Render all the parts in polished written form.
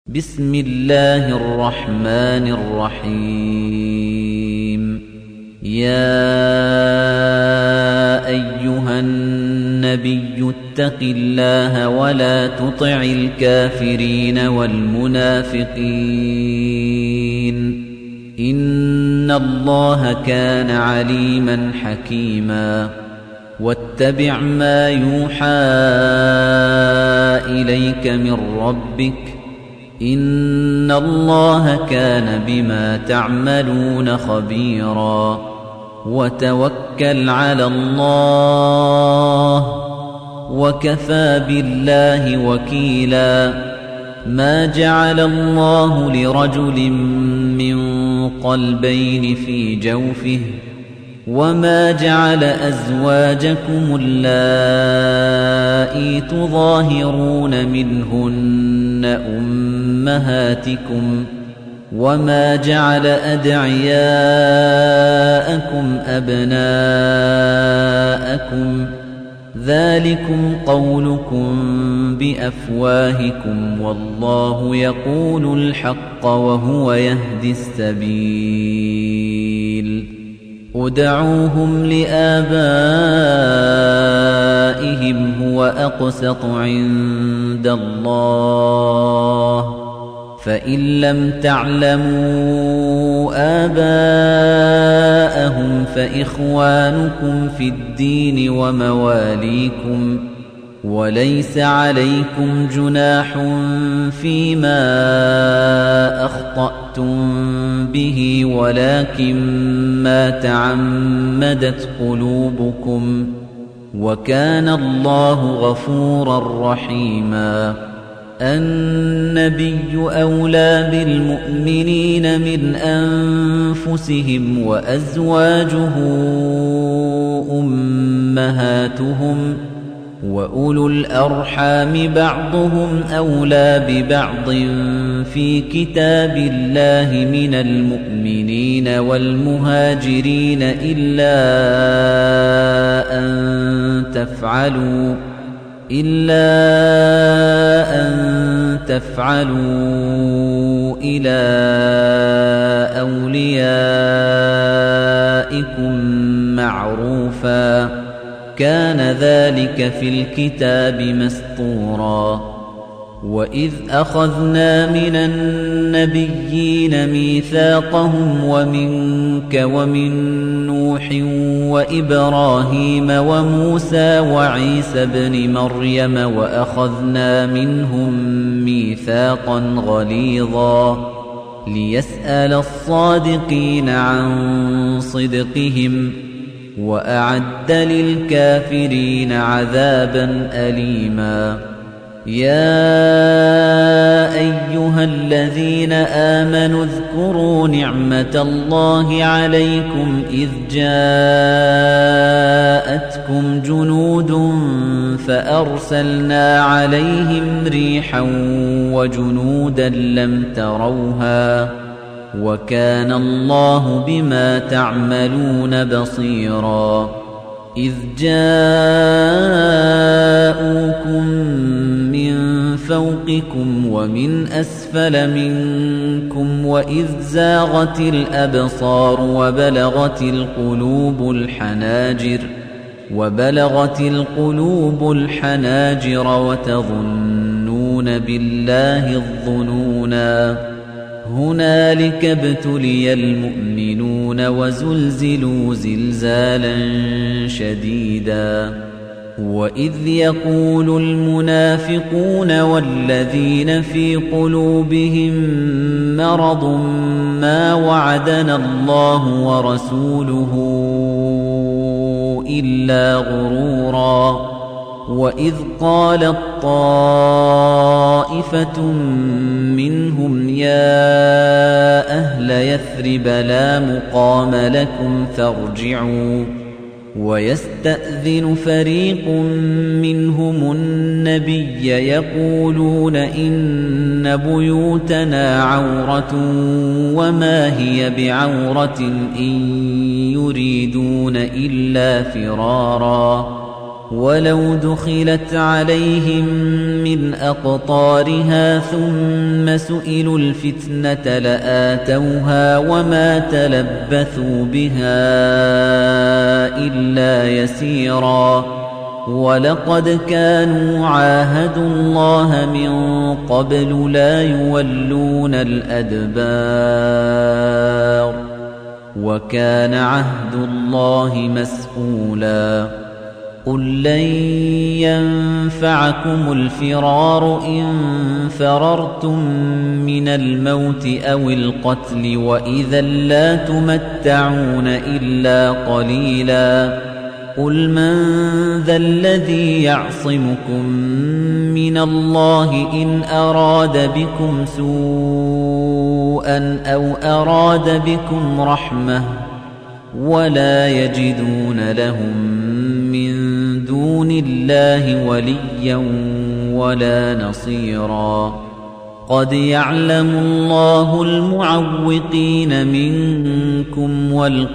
بسم الله الرحمن الرحيم يا أيها النبي اتق الله ولا تطع الكافرين والمنافقين إن الله كان عليما حكيما واتبع ما يوحى إليك من ربك إن الله كان بما تعملون خبيرا وتوكل على الله وكفى بالله وكيلا ما جعل الله لرجل من قلبين في جوفه وما جعل أزواجكم اللائي تظاهرون منهن أمهاتكم وما جعل أدعياءكم أبناءكم ذلكم قولكم بأفواهكم والله يقول الحق وهو يهدي السبيل ادعوهم لآبائهم هو أقسط عند الله فإن لم تعلموا آباءهم فإخوانكم في الدين ومواليكم وليس عليكم جناح فيما أخطأتم به ولكن ما تعمدت قلوبكم وكان الله غفورا رحيما النبي أولى بالمؤمنين من أنفسهم وأزواجه أمهاتهم وأولو الأرحام بعضهم أولى ببعض في كتاب الله من المؤمنين والمهاجرين إلا أن تفعلوا إلى أوليائكم معروفا كان ذلك في الكتاب مسطورا وإذ أخذنا من النبيين ميثاقهم ومنك ومن نوح وإبراهيم وموسى وعيسى ابن مريم وأخذنا منهم ميثاقا غليظا ليسأل الصادقين عن صدقهم وأعد للكافرين عذابا أليما يا أيها الذين آمنوا اذكروا نعمة الله عليكم إذ جاءتكم جنود فأرسلنا عليهم ريحا وجنودا لم تروها وكان الله بما تعملون بصيرا إذ جاءوكم من فوقكم ومن أسفل منكم وإذ زاغت الأبصار وبلغت القلوب الحناجر وتظنون بالله الظنونا هنالك ابتلي المؤمنون وزلزلوا زلزالا شديدا وإذ يقول المنافقون والذين في قلوبهم مرض ما وعدنا الله ورسوله إلا غرورا وإذ قالت طائفة منهم يا أهل يثرب لا مقام لكم فارجعوا ويستأذن فريق منهم النبي يقولون إن بيوتنا عورة وما هي بعورة إن يريدون إلا فرارا ولو دخلت عليهم من أقطارها ثم سئلوا الفتنة لآتوها وما تلبثوا بها إلا يسيرا ولقد كانوا عاهدوا الله من قبل لا يولون الأدبار وكان عهد الله مسئولا قل لن ينفعكم الفرار إن فررتم من الموت أو القتل وإذا لا تمتعون إلا قليلا قل من ذا الذي يعصمكم من الله إن أراد بكم سوءا أو أراد بكم رحمة ولا يجدون لهم من دون الله وليا ولا نصيرا قد يعلم الله المعوقين منكم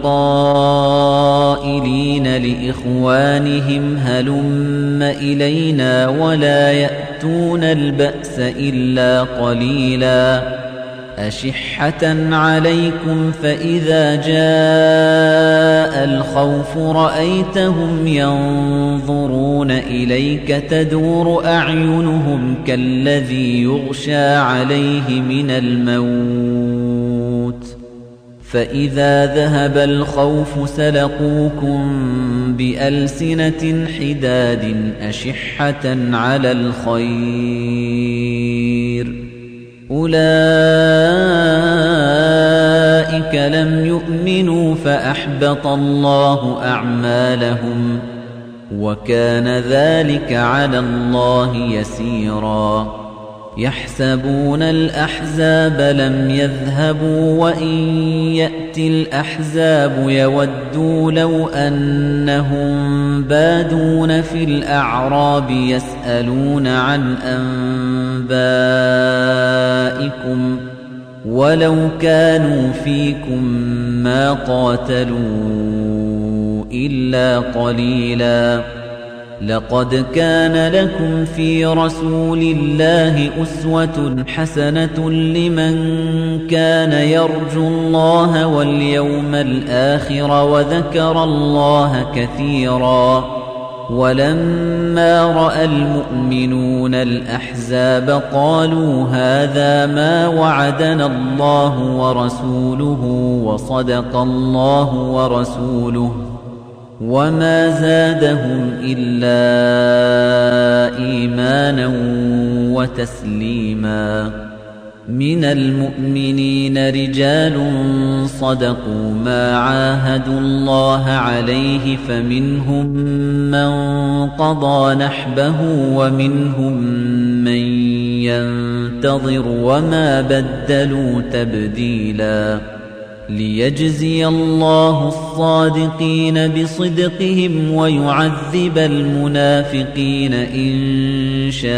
والقائلين لإخوانهم هلم إلينا ولا يأتون البأس إلا قليلا أشحة عليكم فإذا جاء الخوف رأيتهم ينظرون إليك تدور أعينهم كالذي يغشى عليه من الموت فإذا ذهب الخوف سلقوكم بألسنة حداد أشحة على الخير أولئك لم يؤمنوا فأحبط الله أعمالهم وكان ذلك على الله يسيرا يحسبون الأحزاب لم يذهبوا وإن يأتي الأحزاب يودوا لو أنهم بادون في الأعراب يسألون عن أنبائكم ولو كانوا فيكم ما قاتلوا إلا قليلا لقد كان لكم في رسول الله أسوة حسنة لمن كان يرجو الله واليوم الآخر وذكر الله كثيرا ولما رأى المؤمنون الأحزاب قالوا هذا ما وعدنا الله ورسوله وصدق الله ورسوله وما زادهم إلا إيمانا وتسليما من المؤمنين رجال صدقوا ما عاهدوا الله عليه فمنهم من قضى نحبه ومنهم من ينتظر وما بدلوا تبديلا ليجزي الله الصادقين بصدقهم ويعذب المنافقين إن شاء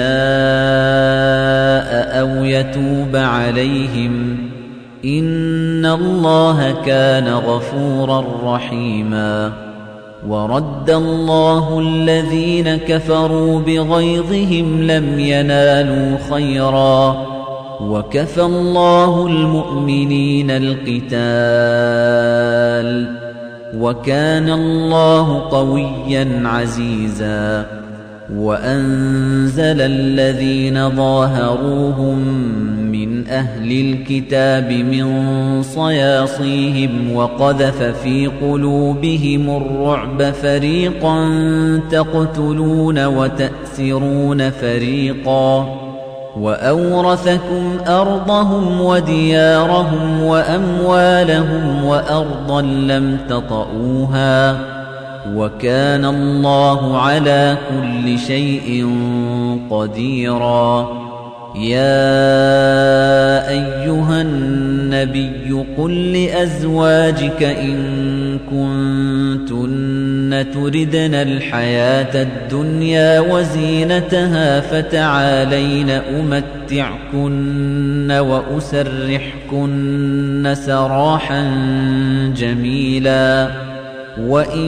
أو يتوب عليهم إن الله كان غفورا رحيما ورد الله الذين كفروا بغيظهم لم ينالوا خيرا وكفى الله المؤمنين القتال وكان الله قويا عزيزا وأنزل الذين ظاهروهم من أهل الكتاب من صياصيهم وقذف في قلوبهم الرعب فريقا تقتلون وتأسرون فريقا وأورثكم أرضهم وديارهم وأموالهم وأرضا لم تطئوها وكان الله على كل شيء قديرا يا أيها النبي قل لأزواجك إن كنتن تردن الحياة الدنيا وزينتها فتعالين أمتعكن وأسرحكن سراحا جميلا وَإِن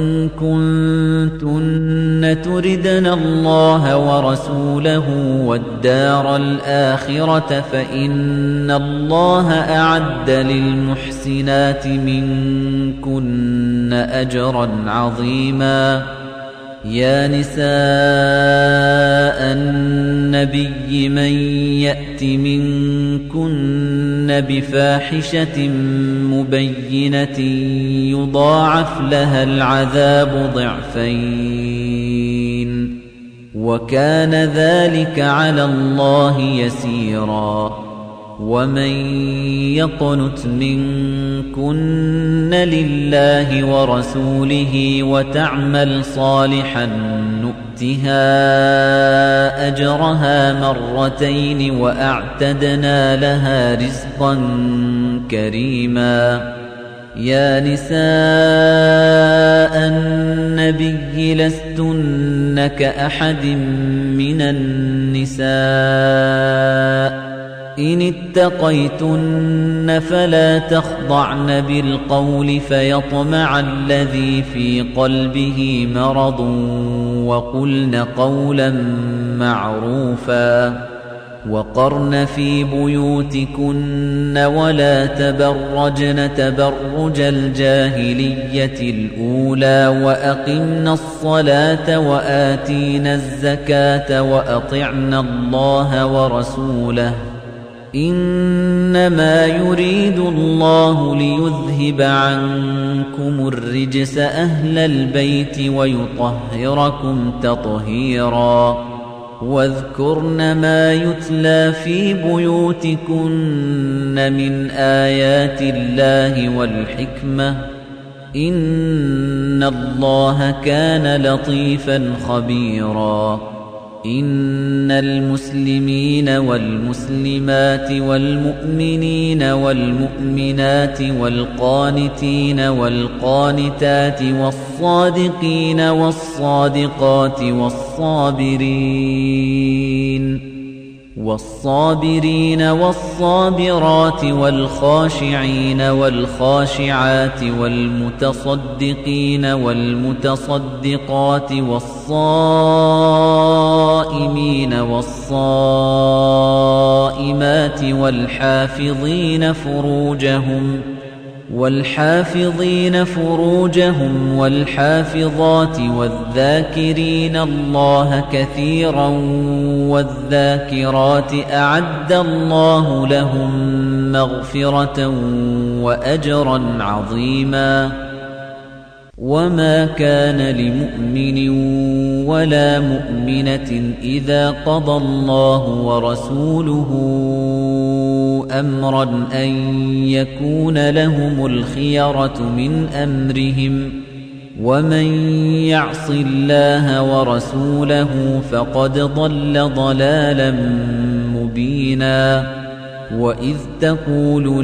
كُنتُنَّ تُرِدْنَ اللَّهَ وَرَسُولَهُ وَالدَّارَ الْآخِرَةَ فَإِنَّ اللَّهَ أَعَدَّ لِلْمُحْسِنَاتِ مِنكُنَّ أَجْرًا عَظِيمًا. يا نساء النبي من يأت منكن بفاحشة مبينة يضاعف لها العذاب ضعفين وكان ذلك على الله يسيرا. ومن يقنت منكن لله ورسوله وتعمل صالحا نؤتها أجرها مرتين وأعتدنا لها رزقا كريما. يا نساء النبي لستن كأحد من النساء إن اتقيتن فلا تخضعن بالقول فيطمع الذي في قلبه مرض وقلن قولا معروفا. وقرن في بيوتكن ولا تبرجن تبرج الجاهلية الأولى وأقمن الصلاة وآتينا الزكاة وأطعن الله ورسوله إنما يريد الله ليذهب عنكم الرجس أهل البيت ويطهركم تطهيرا. واذكرن ما يتلى في بيوتكن من آيات الله والحكمة إن الله كان لطيفا خبيرا. إن المسلمين والمسلمات والمؤمنين والمؤمنات والقانتين والقانتات والصادقين والصادقات والصابرين والصابرات والخاشعين والخاشعات والمتصدقين والمتصدقات والصائمين والصائمات والحافظين فروجهم والحافظات والذاكرين الله كثيرا والذاكرات أعد الله لهم مغفرة وأجرا عظيما. وما كان لمؤمن ولا مؤمنة إذا قضى الله ورسوله أمرا أن يكون لهم الخيرة من أمرهم ومن يعص الله ورسوله فقد ضل ضلالا مبينا. وإذ تقول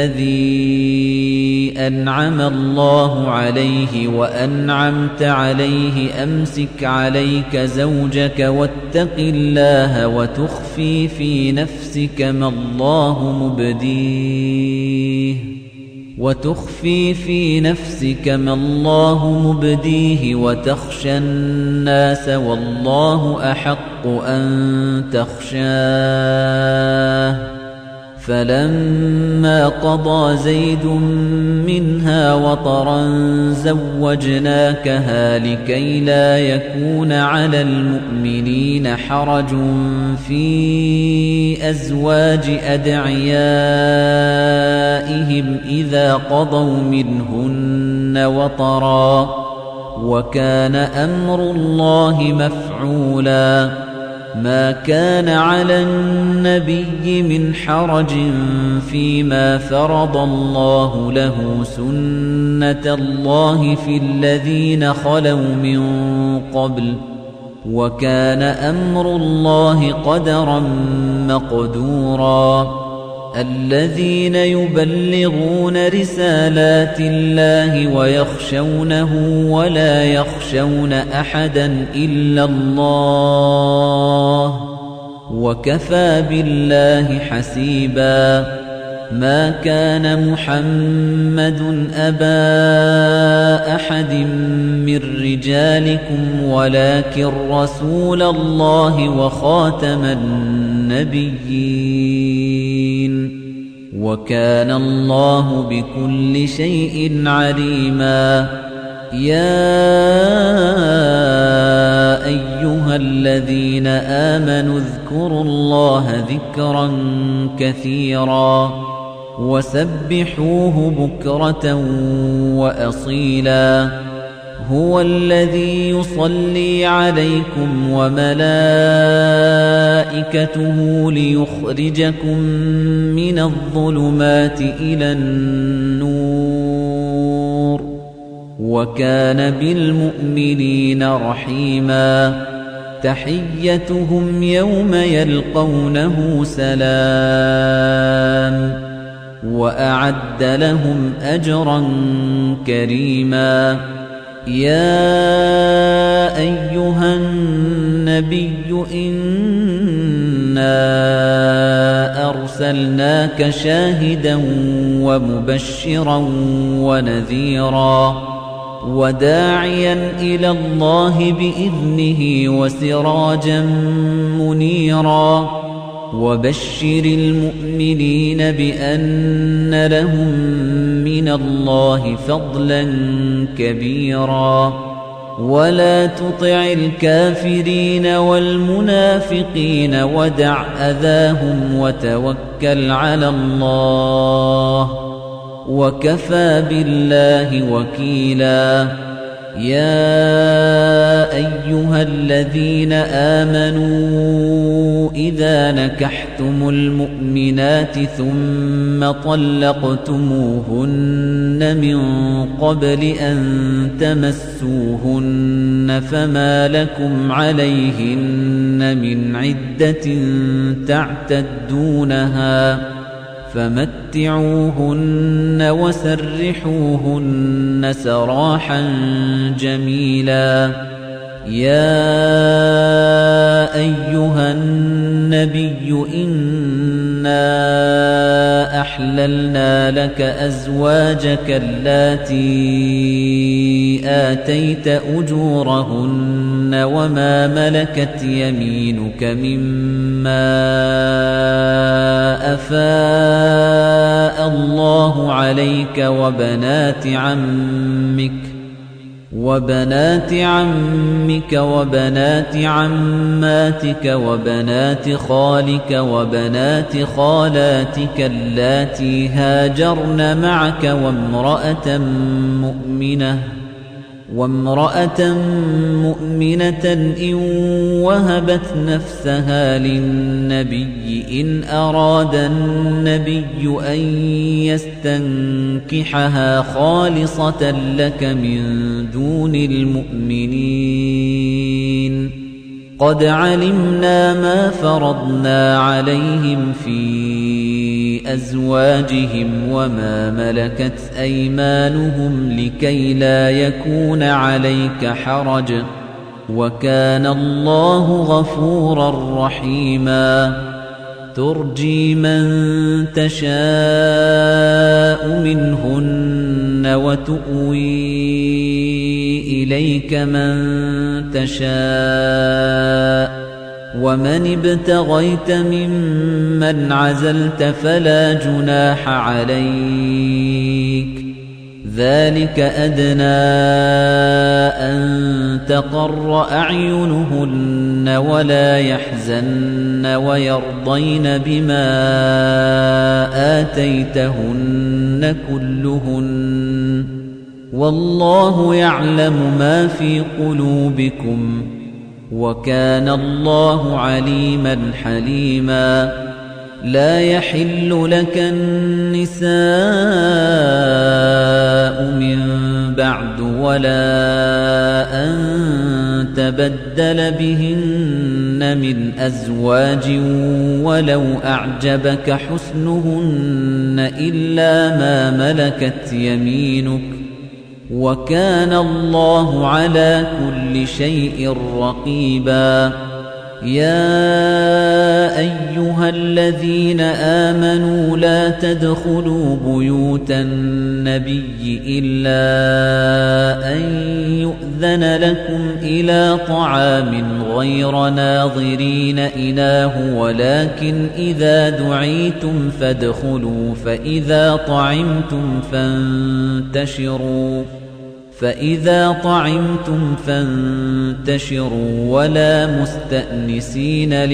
للذي أنعم الله عليه وأنعمت عليه أمسك عليك زوجك واتق الله وتخفي في نفسك ما الله مبديه وتخشى الناس والله أحق أن تخشاه. فلما قضى زيد منها وطرا زوجناكها لكي لا يكون على المؤمنين حرج في أزواج أدعيائهم إذا قضوا منهن وطرا وكان أمر الله مفعولا. ما كان على النبي من حرج فيما فرض الله له سنة الله في الذين خلوا من قبل وكان أمر الله قدرا مقدورا. الذين يبلغون رسالات الله ويخشونه ولا يخشون أحدا إلا الله وكفى بالله حسيبا. ما كان محمد أبا أحد من رجالكم ولكن رسول الله وخاتم النبيين وكان الله بكل شيء عليما يا أيها الذين آمنوا اذكروا الله ذكرا كثيرا وسبحوه بكرة وأصيلا هو الذي يصلي عليكم وملائكته ليخرجكم من الظلمات إلى النور وكان بالمؤمنين رحيما تحيتهم يوم يلقونه سلام وأعد لهم أجرا كريما يا أيها النبي إنا أرسلناك شاهدا ومبشرا ونذيرا وداعيا إلى الله بإذنه وسراجا منيرا وبشر المؤمنين بأن لهم من الله فضلا كبيرا ولا تطع الكافرين والمنافقين ودع أذاهم وتوكل على الله وكفى بالله وكيلا يا أيها الذين آمنوا إذا نكحتم المؤمنات ثم طلقتموهن من قبل أن تمسوهن فما لكم عليهن من عدة تعتدونها فمتعوهن وسرحوهن سراحا جميلا يا أيها النبي إنا أحللنا لك أزواجك اللاتي آتيت أجورهن وما ملكت يمينك مما أفاء الله عليك وبنات عمك وبنات عماتك وبنات خالك وبنات خالاتك اللاتي هاجرن معك وامرأة مؤمنة إن وهبت نفسها للنبي إن أراد النبي أن يستنكحها خالصة لك من دون المؤمنين قد علمنا ما فرضنا عليهم في أزواجهم وما ملكت أيمانهم لكي لا يكون عليك حرج وكان الله غفورا رحيما ترجي من تشاء منهن وتؤوي إليك من تشاء ومن ابتغيت ممن عزلت فلا جناح عليك ذلك أدنى أن تقر أعينهن ولا يحزن ويرضين بما آتيتهن كلهن والله يعلم ما في قلوبكم وكان الله عليما حليما لا يحل لك النساء من بعد ولا أن تبدل بهن من أزواج ولو أعجبك حسنهن إلا ما ملكت يمينك وكان الله على كل شيء رقيبا يا أيها الذين آمنوا لا تدخلوا بيوت النبي إلا أن يؤذن لكم إلى طعام غير ناظرين إناه ولكن إذا دعيتم فادخلوا فإذا طعمتم فانتشروا ولا مستأنسين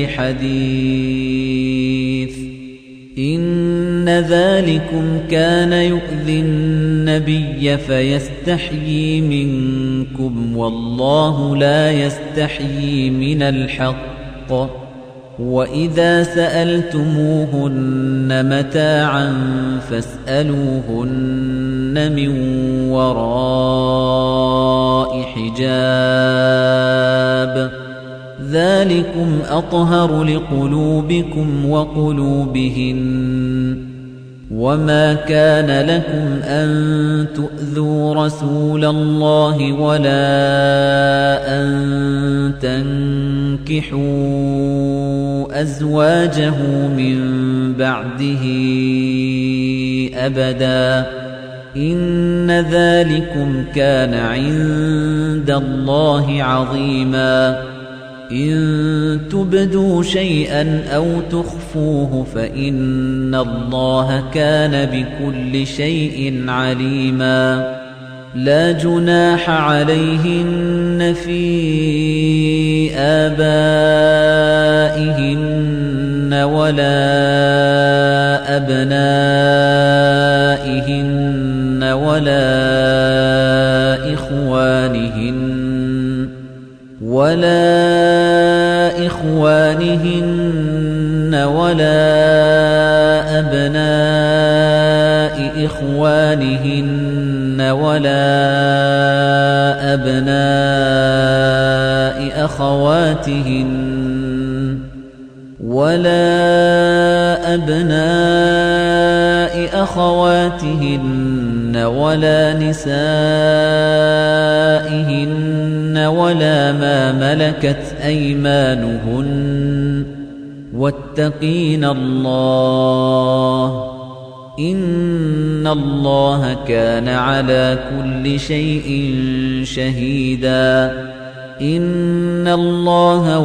لحديث إن ذلكم كان يؤذي النبي فيستحيي منكم والله لا يستحيي من الحق وإذا سألتموهن متاعا فاسألوهن من وراء حجاب ذلكم أطهر لقلوبكم وقلوبهن وما كان لكم أن تؤذوا رسول الله ولا أن تنكحوا أزواجه من بعده أبدا إن ذلكم كان عند الله عظيما إن تبدوا شيئا أو تخفوه فإن الله كان بكل شيء عليما لا جناح عليهن في آبائهن ولا أبنائهن ولا إخوانهن ولا أبناء إخوانهن ولا أبناء أخواتهن ولا نسائهن ولا ما ملكت أيمانهن واتقين الله إن الله كان على كل شيء شهيدا إن الله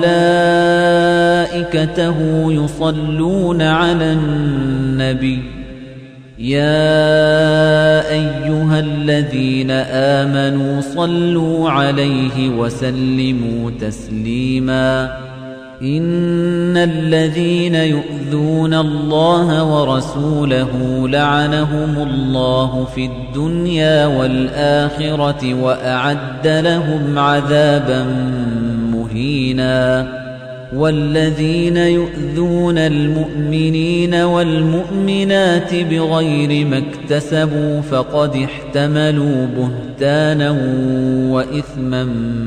وملائكته يصلون على النبي يا أيها الذين آمنوا صلوا عليه وسلموا تسليما إن الذين يؤذون الله ورسوله لعنهم الله في الدنيا والآخرة وأعد لهم عذابا مهينا والذين يؤذون المؤمنين والمؤمنات بغير ما اكتسبوا فقد احتملوا بهتانا وإثما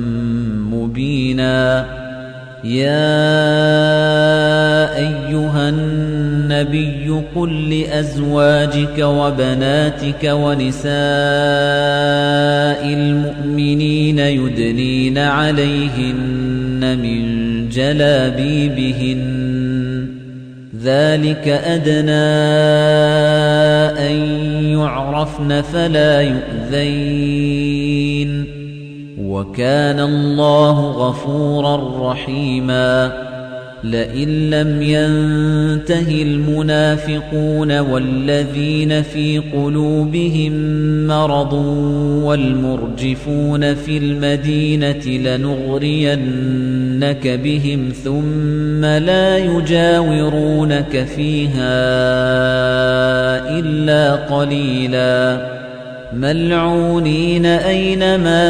مبينا يا أيها النبي قل لأزواجك وبناتك ونساء المؤمنين يدنين عليهن من جلابيبهن ذلك أدنى أن يعرفن فلا يؤذين وكان الله غفورا رحيما لئن لم ينته المنافقون والذين في قلوبهم مرض والمرجفون في المدينة لنغرينك بهم ثم لا يجاورونك فيها إلا قليلا ملعونين أينما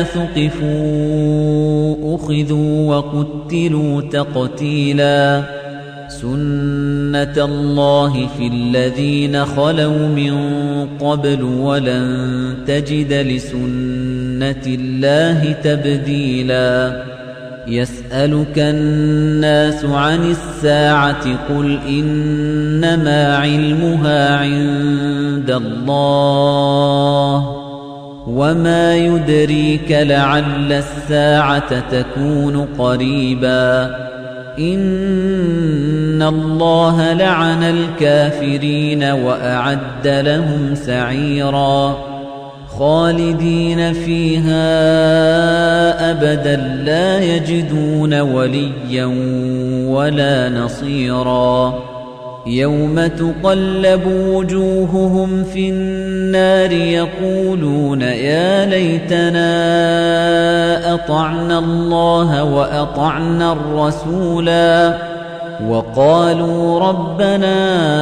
ثقفوا أخذوا وقتلوا تقتيلا سنة الله في الذين خلوا من قبل ولن تجد لسنة الله تبديلا يسألك الناس عن الساعة قل إنما علمها عند الله وما يدريك لعل الساعة تكون قريبا إِنَّ اللَّهَ لَعَنَ الْكَافِرِينَ وَأَعَدَّ لَهُمْ سَعِيرًا خَالِدِينَ فِيهَا أَبَدًا لَّا يَجِدُونَ وَلِيًّا وَلَا نَصِيرًا يَوْمَ تُقَلَّبُ وُجُوهُهُمْ فِي النَّارِ يَقُولُونَ يَا لَيْتَنَا أَطَعْنَا اللَّهَ وَأَطَعْنَا الرَّسُولَا وَقَالُوا رَبَّنَا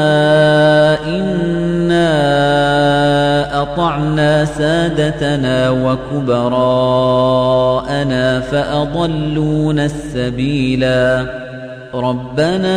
إِنَّا أَطَعْنَا سَادَتَنَا وَكُبَرَاءَنَا فَأَضَلُّونَا السَّبِيلَا رَبَّنَا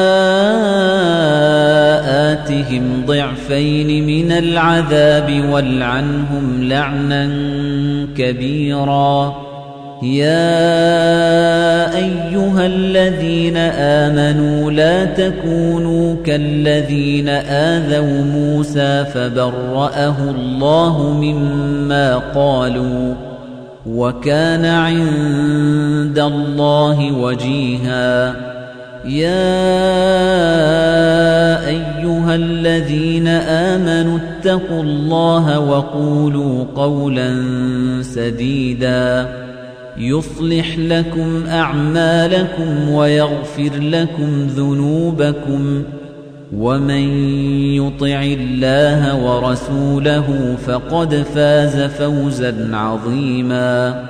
آتِهِمْ ضِعْفَيْنِ مِنَ الْعَذَابِ وَالْعَنْهُمْ لَعْنًا كَبِيرًا يَا أَيُّهَا الَّذِينَ آمَنُوا لَا تَكُونُوا كَالَّذِينَ آذَوْا مُوسَى فَبَرَّأَهُ اللَّهُ مِمَّا قَالُوا وَكَانَ عِندَ اللَّهِ وَجِيهًا يَا أَيُّهَا الَّذِينَ آمَنُوا اتَّقُوا اللَّهَ وَقُولُوا قَوْلًا سَدِيدًا يُصْلِحْ لَكُمْ أَعْمَالَكُمْ وَيَغْفِرْ لَكُمْ ذُنُوبَكُمْ وَمَن يُطِعِ اللَّهَ وَرَسُولَهُ فَقَدْ فَازَ فَوْزًا عَظِيمًا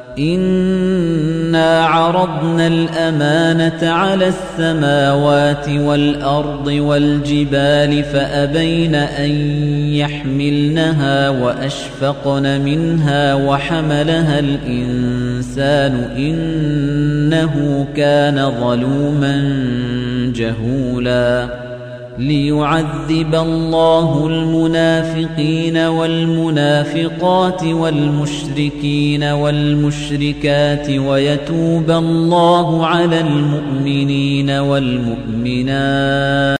إِنَّا عَرَضْنَا الْأَمَانَةَ عَلَى السَّمَاوَاتِ وَالْأَرْضِ وَالْجِبَالِ فَأَبَيْنَ أَن يَحْمِلْنَهَا وَأَشْفَقْنَ مِنْهَا وَحَمَلَهَا الْإِنسَانُ إِنَّهُ كَانَ ظَلُومًا جَهُولًا لِيُعَذِّبَ اللَّهُ الْمُنَافِقِينَ وَالْمُنَافِقَاتِ وَالْمُشْرِكِينَ وَالْمُشْرِكَاتِ وَيَتُوبَ اللَّهُ عَلَى الْمُؤْمِنِينَ وَالْمُؤْمِنَاتِ